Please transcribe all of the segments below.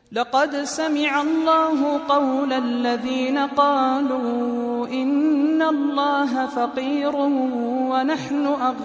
لقد سمع الله قول الذين قالوا إن الله فقير ونحن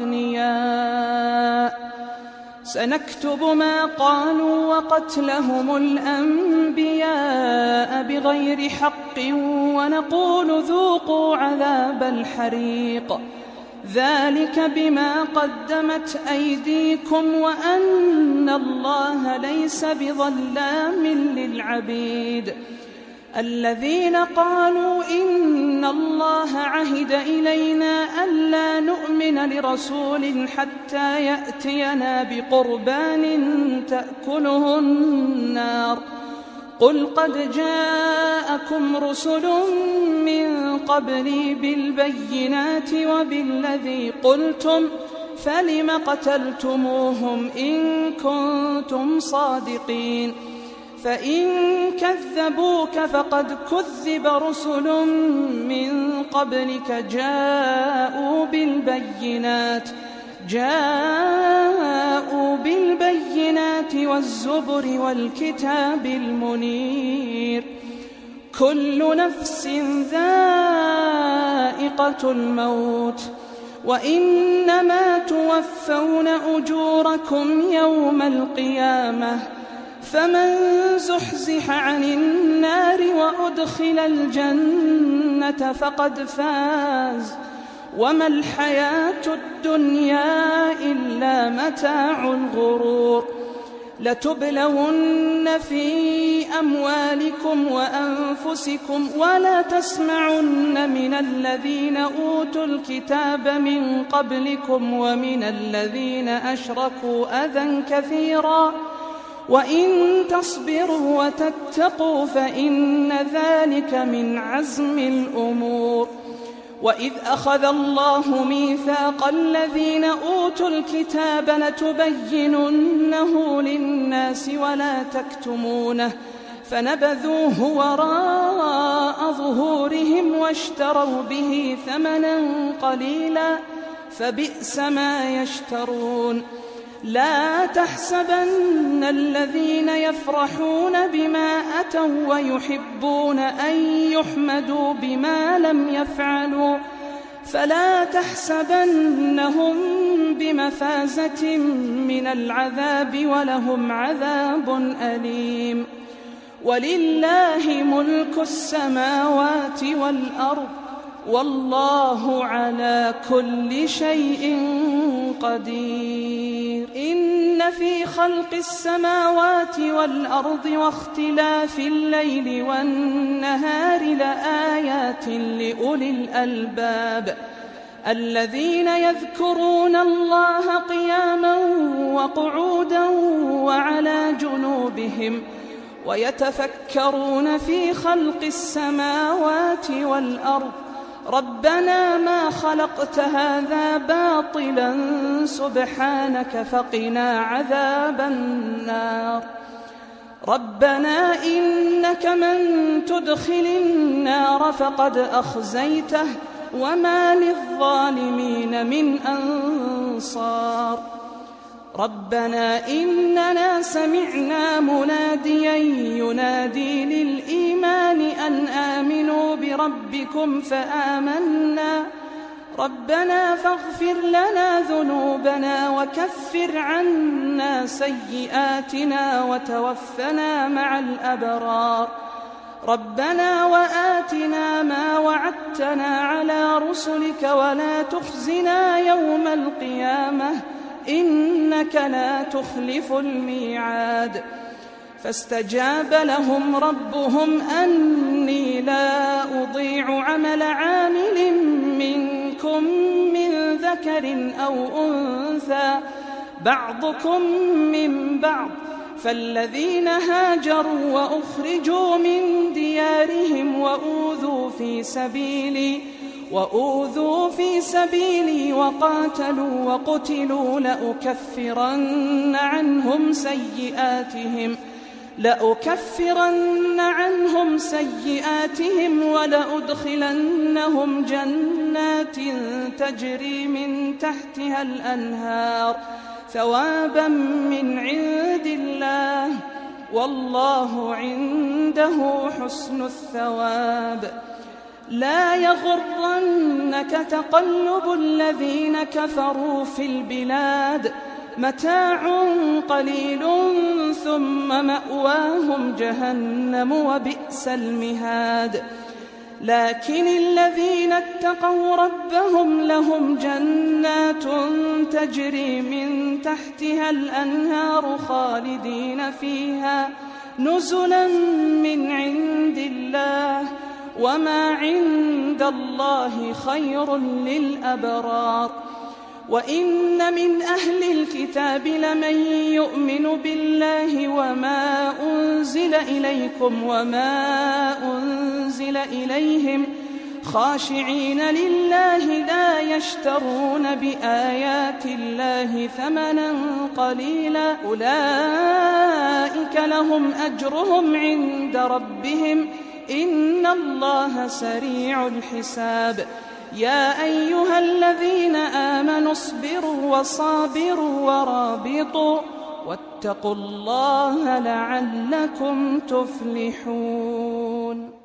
أغنياء سنكتب ما قالوا وقتلهم الأنبياء بغير حق ونقول ذوقوا عذاب الحريق ذلك بما قدمت أيديكم وأن الله ليس بظلام للعبيد الذين قالوا إن الله عهد إلينا ألا نؤمن لرسول حتى يأتينا بقربان تأكله النار قل قد جاءكم رسل من قبلي بالبينات وبالذي قلتم فلم قتلتموهم إن كنتم صادقين فإن كذبوك فقد كذب رسل من قبلك جاءوا بالبينات والزبر والكتاب المنير كل نفس ذائقة الموت وإنما توفون أجوركم يوم القيامة فمن زحزح عن النار وأدخل الجنة فقد فاز وما الحياة الدنيا إلا متاع الغرور لتبلون في أموالكم وأنفسكم ولا تسمعن من الذين أوتوا الكتاب من قبلكم ومن الذين أشركوا أذى كثيرا وإن تصبروا وتتقوا فإن ذلك من عزم الأمور وإذ أخذ الله ميثاق الذين أوتوا الكتاب لتبيننه للناس ولا تكتمونه فنبذوه وراء ظهورهم واشتروا به ثمنا قليلا فبئس ما يشترون لا تحسبن الذين يفرحون بما أتوا ويحبون أن يحمدوا بما لم يفعلوا فلا تحسبنهم بمفازة من العذاب ولهم عذاب أليم ولله ملك السماوات والأرض والله على كل شيء قدير إن في خلق السماوات والأرض واختلاف الليل والنهار لآيات لأولي الألباب الذين يذكرون الله قياما وقعودا وعلى جنوبهم ويتفكرون في خلق السماوات والأرض ربنا ما خلقت هذا باطلا سبحانك فقنا عذاب النار ربنا إنك من تدخل النار فقد أخزيته وما للظالمين من أنصار ربنا إننا سمعنا مناديا ينادي للإيمان أن آمنوا بربكم فآمنا ربنا فاغفر لنا ذنوبنا وكفر عنا سيئاتنا وتوفنا مع الأبرار ربنا وآتنا ما وعدتنا على رسلك ولا تخزنا يوم القيامة إنك لا تخلف الميعاد فاستجاب لهم ربهم أني لا أضيع عمل عامل منكم من ذكر أو أنثى بعضكم من بعض فالذين هاجروا وأخرجوا من ديارهم وأوذوا في سبيلي وقاتلوا وقتلوا لأكفرن عنهم سيئاتهم ولأدخلنهم جنات تجري من تحتها الأنهار ثوابا من عند الله والله عنده حسن الثواب. لا يغرنك تقلب الذين كفروا في البلاد، متاع قليل ثم مأواهم جهنم وبئس المهاد. لكن الذين اتقوا ربهم لهم جنات تجري من تحتها الأنهار خالدين فيها نزلا من عند الله، وما عند الله خير للأبرار. وإن من أهل الكتاب لمن يؤمن بالله وما أنزل إليكم وما أنزل إليهم خاشعين لله لا يشترون بآيات الله ثمنا قليلا، أولئك لهم أجرهم عند ربهم إن الله سريع الحساب. يا أيها الذين آمنوا اصبروا وصابروا ورابطوا واتقوا الله لعلكم تفلحون.